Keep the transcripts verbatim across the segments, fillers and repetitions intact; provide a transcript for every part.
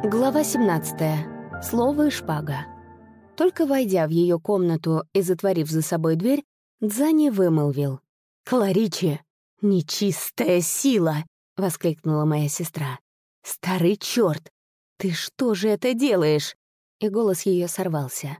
Глава семнадцатая. Слово и шпага. Только войдя в ее комнату и затворив за собой дверь, Дзани вымолвил: «Кларичи, нечистая сила!» — воскликнула моя сестра. «Старый черт! Ты что же это делаешь?» И голос ее сорвался.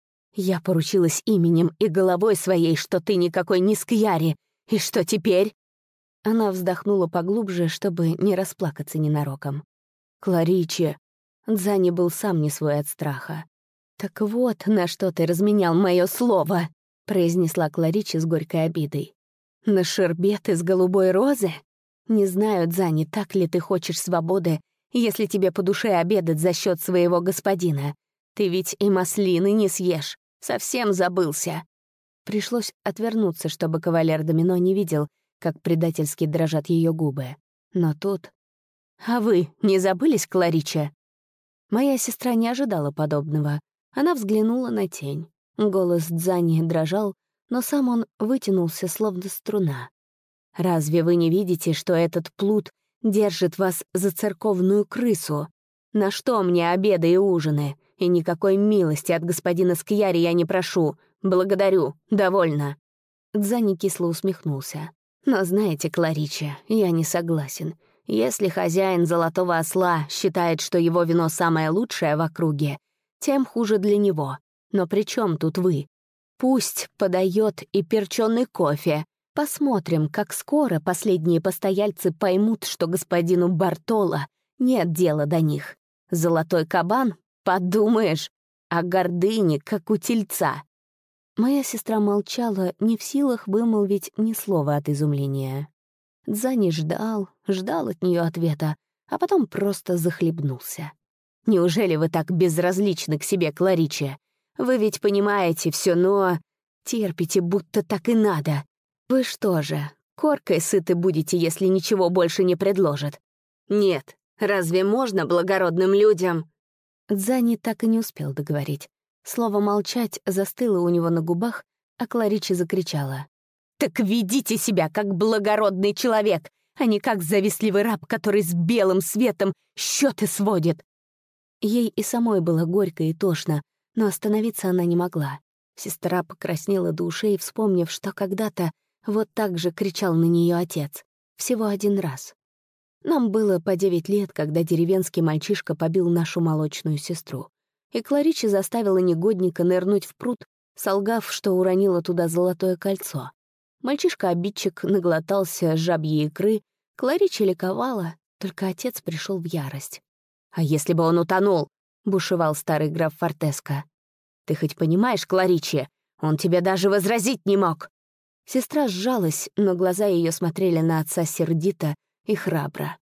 «Я поручилась именем и головой своей, что ты никакой не скьяри. И что теперь?» Она вздохнула поглубже, чтобы не расплакаться ненароком. «Кларичи!» Дзани был сам не свой от страха. «Так вот, на что ты разменял мое слово!» — произнесла Кларичи с горькой обидой. «На шербет из голубой розы? Не знаю, Дзани, так ли ты хочешь свободы, если тебе по душе обедать за счет своего господина. Ты ведь и маслины не съешь, совсем забылся». Пришлось отвернуться, чтобы кавалер Домино не видел, как предательски дрожат ее губы. Но тут... «А вы не забылись, Кларича?» Моя сестра не ожидала подобного. Она взглянула на тень. Голос Дзани дрожал, но сам он вытянулся, словно струна. «Разве вы не видите, что этот плут держит вас за церковную крысу? На что мне обеды и ужины? И никакой милости от господина Скьяри я не прошу. Благодарю, довольно». Дзани кисло усмехнулся. «Но знаете, Кларича, я не согласен. Если хозяин Золотого Осла считает, что его вино самое лучшее в округе, тем хуже для него. Но при чем тут вы? Пусть подает и перченый кофе. Посмотрим, как скоро последние постояльцы поймут, что господину Бартоло нет дела до них. Золотой кабан? Подумаешь, а гордыни, как у тельца». Моя сестра молчала, не в силах вымолвить ни слова от изумления. Дзани ждал, ждал от нее ответа, а потом просто захлебнулся. «Неужели вы так безразличны к себе, Кларича? Вы ведь понимаете все, но терпите, будто так и надо. Вы что же, коркой сыты будете, если ничего больше не предложат? Нет, разве можно благородным людям?» Дзани так и не успел договорить. Слово «молчать» застыло у него на губах, а Кларича закричала: «Так ведите себя, как благородный человек, а не как завистливый раб, который с белым светом счеты сводит!» Ей и самой было горько и тошно, но остановиться она не могла. Сестра покраснела до ушей, вспомнив, что когда-то вот так же кричал на нее отец. Всего один раз. Нам было по девять лет, когда деревенский мальчишка побил нашу молочную сестру. И Кларича заставила негодника нырнуть в пруд, солгав, что уронила туда золотое кольцо. Мальчишка-обидчик наглотался жабьей икры, Кларича ликовала, только отец пришел в ярость. «А если бы он утонул?» — бушевал старый граф Фортеско. «Ты хоть понимаешь, Кларича, он тебе даже возразить не мог!» Сестра сжалась, но глаза ее смотрели на отца сердито и храбро.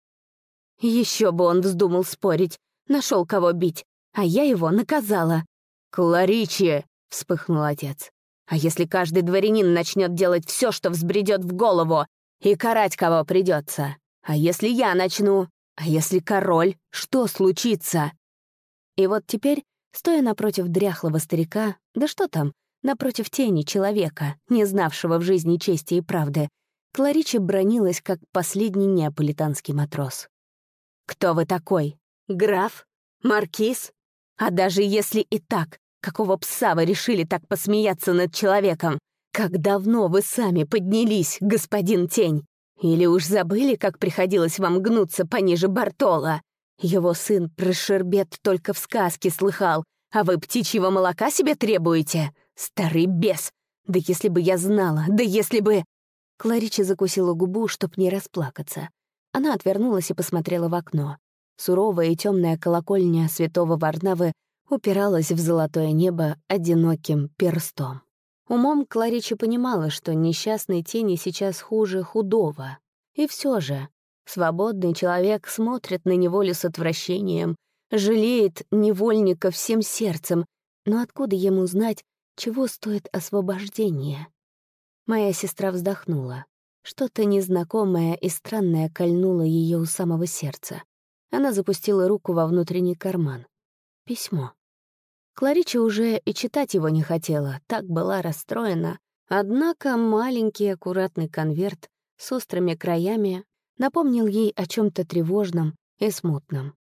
«Еще бы он вздумал спорить, нашел кого бить, а я его наказала». «Кларича!» — вспыхнул отец. «А если каждый дворянин начнет делать все, что взбредет в голову, и карать кого придется? А если я начну? А если король? Что случится?» И вот теперь, стоя напротив дряхлого старика, да что там, напротив тени человека, не знавшего в жизни чести и правды, Кларича бранилась, как последний неаполитанский матрос. «Кто вы такой? Граф? Маркиз? А даже если и так, какого пса вы решили так посмеяться над человеком? Как давно вы сами поднялись, господин Тень? Или уж забыли, как приходилось вам гнуться пониже Бартоло? Его сын про шербет только в сказке слыхал, а вы птичьего молока себе требуете? Старый бес! Да если бы я знала, да если бы...» Кларича закусила губу, чтоб не расплакаться. Она отвернулась и посмотрела в окно. Суровая и темная колокольня святого Варнавы упиралась в золотое небо одиноким перстом. Умом Кларича понимала, что несчастной тени сейчас хуже худого. И все же свободный человек смотрит на неволю с отвращением, жалеет невольника всем сердцем, но откуда ему знать, чего стоит освобождение? Моя сестра вздохнула. Что-то незнакомое и странное кольнуло ее у самого сердца. Она запустила руку во внутренний карман. Письмо. Кларича уже и читать его не хотела, так была расстроена. Однако маленький аккуратный конверт с острыми краями напомнил ей о чем-то тревожном и смутном.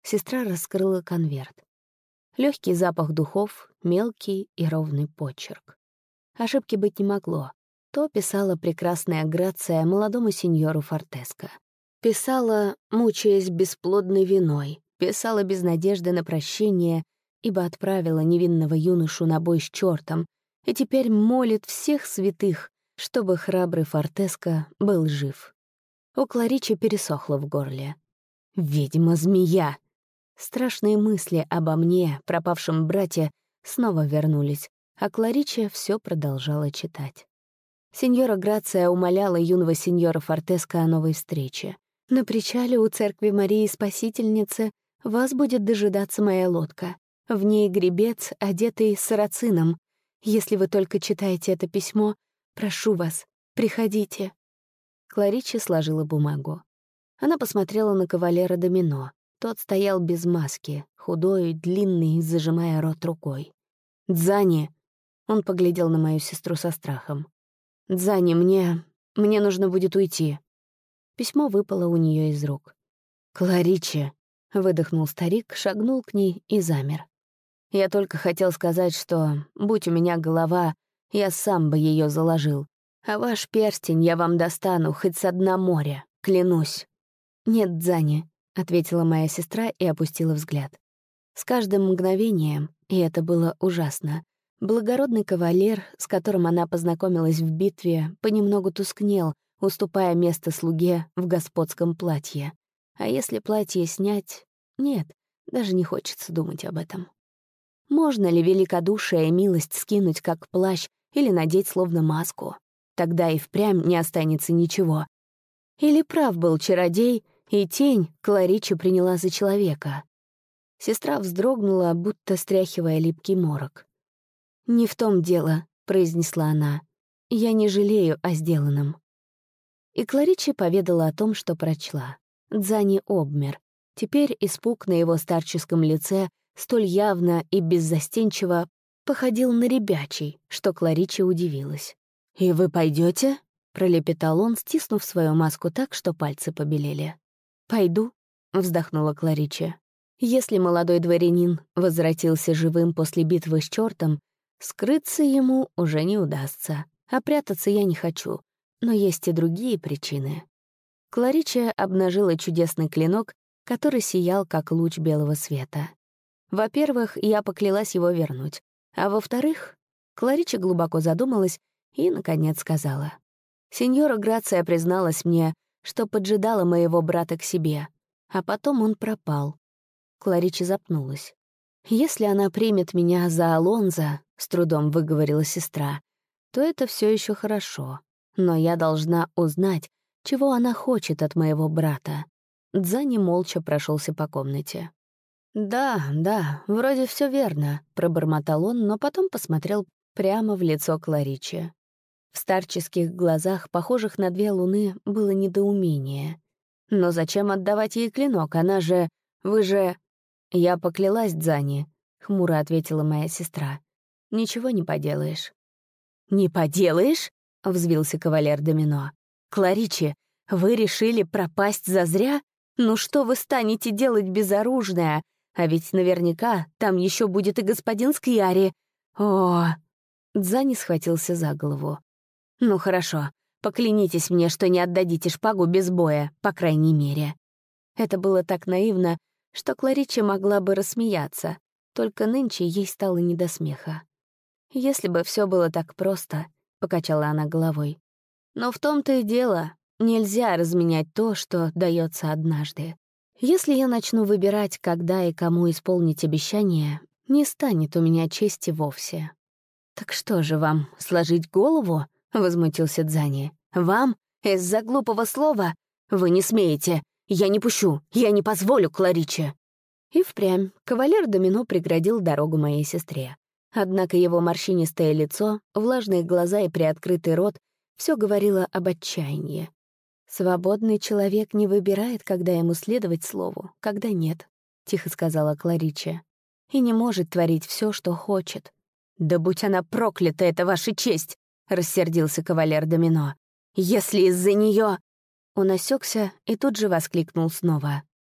Сестра раскрыла конверт. Легкий запах духов, мелкий и ровный почерк. Ошибки быть не могло. То писала прекрасная Грация молодому сеньору Фортеско. Писала, мучаясь бесплодной виной, писала без надежды на прощение, ибо отправила невинного юношу на бой с чертом, и теперь молит всех святых, чтобы храбрый Фортеско был жив. У Кларичи пересохло в горле. «Ведьма-змея!» Страшные мысли обо мне, пропавшем брате, снова вернулись, а Кларича все продолжала читать. Сеньора Грация умоляла юного сеньора Фортеско о новой встрече. «На причале у церкви Марии Спасительницы вас будет дожидаться моя лодка. В ней гребец, одетый сарацином. Если вы только читаете это письмо, прошу вас, приходите». Кларича сложила бумагу. Она посмотрела на кавалера Домино. Тот стоял без маски, худой, длинный, зажимая рот рукой. «Дзани!» Он поглядел на мою сестру со страхом. «Дзани, мне... мне нужно будет уйти». Письмо выпало у нее из рук. «Кларича!» — выдохнул старик, шагнул к ней и замер. «Я только хотел сказать, что, будь у меня голова, я сам бы ее заложил. А ваш перстень я вам достану хоть со дна моря, клянусь». «Нет, Дзани», — ответила моя сестра и опустила взгляд. С каждым мгновением, и это было ужасно, благородный кавалер, с которым она познакомилась в битве, понемногу тускнел, уступая место слуге в господском платье. А если платье снять? Нет, даже не хочется думать об этом. Можно ли великодушие и милость скинуть как плащ или надеть словно маску? Тогда и впрямь не останется ничего. Или прав был чародей, и тень Кларича приняла за человека? Сестра вздрогнула, будто стряхивая липкий морок. «Не в том дело», — произнесла она. «Я не жалею о сделанном». И Кларича поведала о том, что прочла. Дзани обмер. Теперь испуг на его старческом лице столь явно и беззастенчиво походил на ребячий, что Кларича удивилась. «И вы пойдете? Пролепетал он, стиснув свою маску так, что пальцы побелели. «Пойду», — вздохнула Кларича. «Если молодой дворянин возвратился живым после битвы с чертом, скрыться ему уже не удастся, а прятаться я не хочу, но есть и другие причины». Кларича обнажила чудесный клинок, который сиял, как луч белого света. Во-первых, я поклялась его вернуть, а во-вторых, Кларича глубоко задумалась и, наконец, сказала. Сеньора Грация призналась мне, что поджидала моего брата к себе, а потом он пропал. Кларича запнулась. «Если она примет меня за Алонзо», — с трудом выговорила сестра, «то это все еще хорошо. Но я должна узнать, чего она хочет от моего брата». Дзани молча прошелся по комнате. «Да, да, вроде все верно», — пробормотал он, но потом посмотрел прямо в лицо Клариче. В старческих глазах, похожих на две луны, было недоумение. «Но зачем отдавать ей клинок? Она же... Вы же...» «Я поклялась Дзани», — хмуро ответила моя сестра. «Ничего не поделаешь». «Не поделаешь?» — взвился кавалер Домино. «Клариче, вы решили пропасть зазря? Ну что вы станете делать безоружная? А ведь наверняка там еще будет и господин Скьяри. О!» Дзани схватился за голову. «Ну хорошо, поклянитесь мне, что не отдадите шпагу без боя, по крайней мере». Это было так наивно, что Кларича могла бы рассмеяться, только нынче ей стало не до смеха. «Если бы все было так просто», — покачала она головой. «Но в том-то и дело, нельзя разменять то, что дается однажды. Если я начну выбирать, когда и кому исполнить обещание, не станет у меня чести вовсе». «Так что же вам, сложить голову?» — возмутился Дзани. «Вам? Из-за глупого слова? Вы не смеете. Я не пущу. Я не позволю, Клариче». И впрямь кавалер Домино преградил дорогу моей сестре. Однако его морщинистое лицо, влажные глаза и приоткрытый рот все говорило об отчаянии. «Свободный человек не выбирает, когда ему следовать слову, когда нет», — тихо сказала Кларича. «И не может творить все, что хочет». «Да будь она проклята, это ваша честь!» — рассердился кавалер Домино. «Если из-за нее...» Он осекся и тут же воскликнул снова.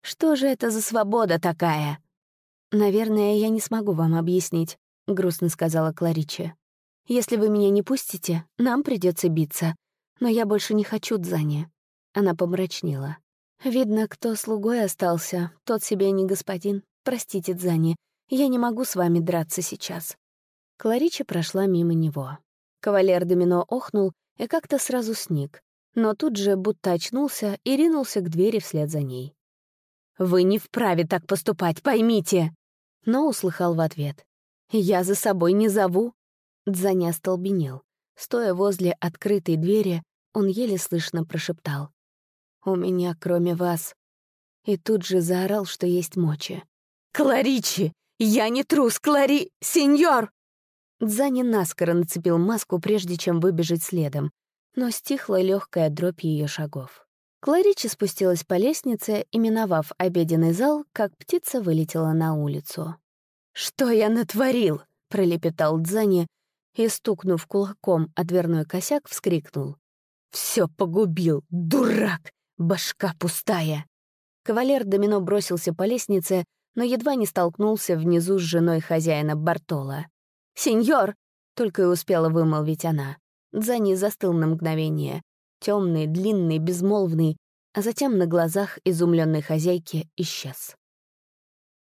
Что же это за свобода такая?» «Наверное, я не смогу вам объяснить», — грустно сказала Клариче. «Если вы меня не пустите, нам придется биться. Но я больше не хочу Дзани». Она помрачнела. «Видно, кто слугой остался, тот себе не господин. Простите, Дзани, я не могу с вами драться сейчас». Кларича прошла мимо него. Кавалер Домино охнул и как-то сразу сник, но тут же будто очнулся и ринулся к двери вслед за ней. «Вы не вправе так поступать, поймите!» Но услыхал в ответ. «Я за собой не зову». Дзани остолбенел. Стоя возле открытой двери, он еле слышно прошептал: «У меня, кроме вас». И тут же заорал, что есть мочи: «Кларичи! Я не трус, Клари... Сеньор!» Дзани наскоро нацепил маску, прежде чем выбежать следом, но стихла легкая дробь ее шагов. Кларичи спустилась по лестнице и, миновав обеденный зал, как птица вылетела на улицу. «Что я натворил?» — пролепетал Дзани и, стукнув кулаком о дверной косяк, вскрикнул: «Все погубил, дурак! Башка пустая!» Кавалер Домино бросился по лестнице, но едва не столкнулся внизу с женой хозяина Бартоло. «Сеньор!» — только и успела вымолвить она. Дзани застыл на мгновение. Темный, длинный, безмолвный, а затем на глазах изумленной хозяйки исчез.